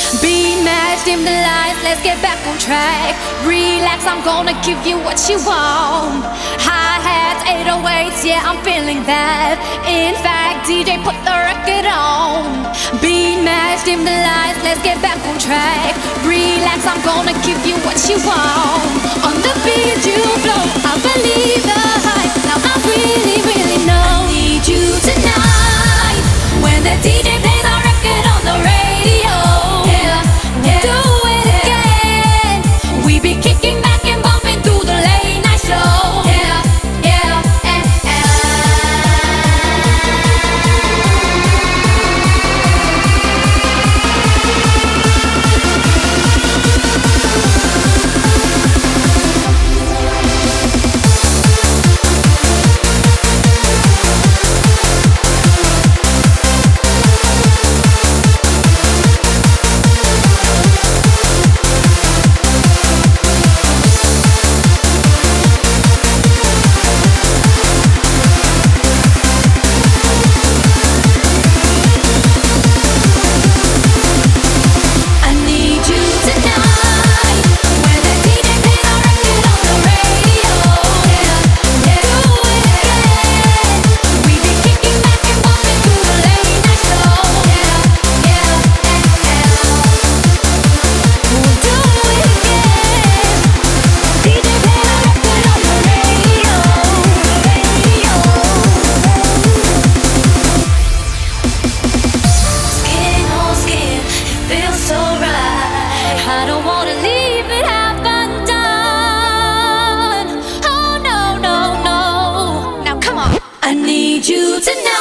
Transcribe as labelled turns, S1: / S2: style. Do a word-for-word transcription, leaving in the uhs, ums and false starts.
S1: Be mad, dim the lights, let's get back on track. Relax, I'm gonna give you what you want. Hi-hats, eight oh eights, yeah, I'm feeling that. In fact, D J, put the record on. Be mad, dim the lights, let's get back on track. Relax, I'm gonna give you what you want. On the beat you flow, I believe the hype. Now I really, really know I need you tonight. When the D J plays our record on the radio, yeah, yeah, do it again. We be kicking back and bumping through the late night show, yeah, yeah, eh, eh. I don't wanna leave it half undone. Oh no, no, no. Now come on. I need you tonight.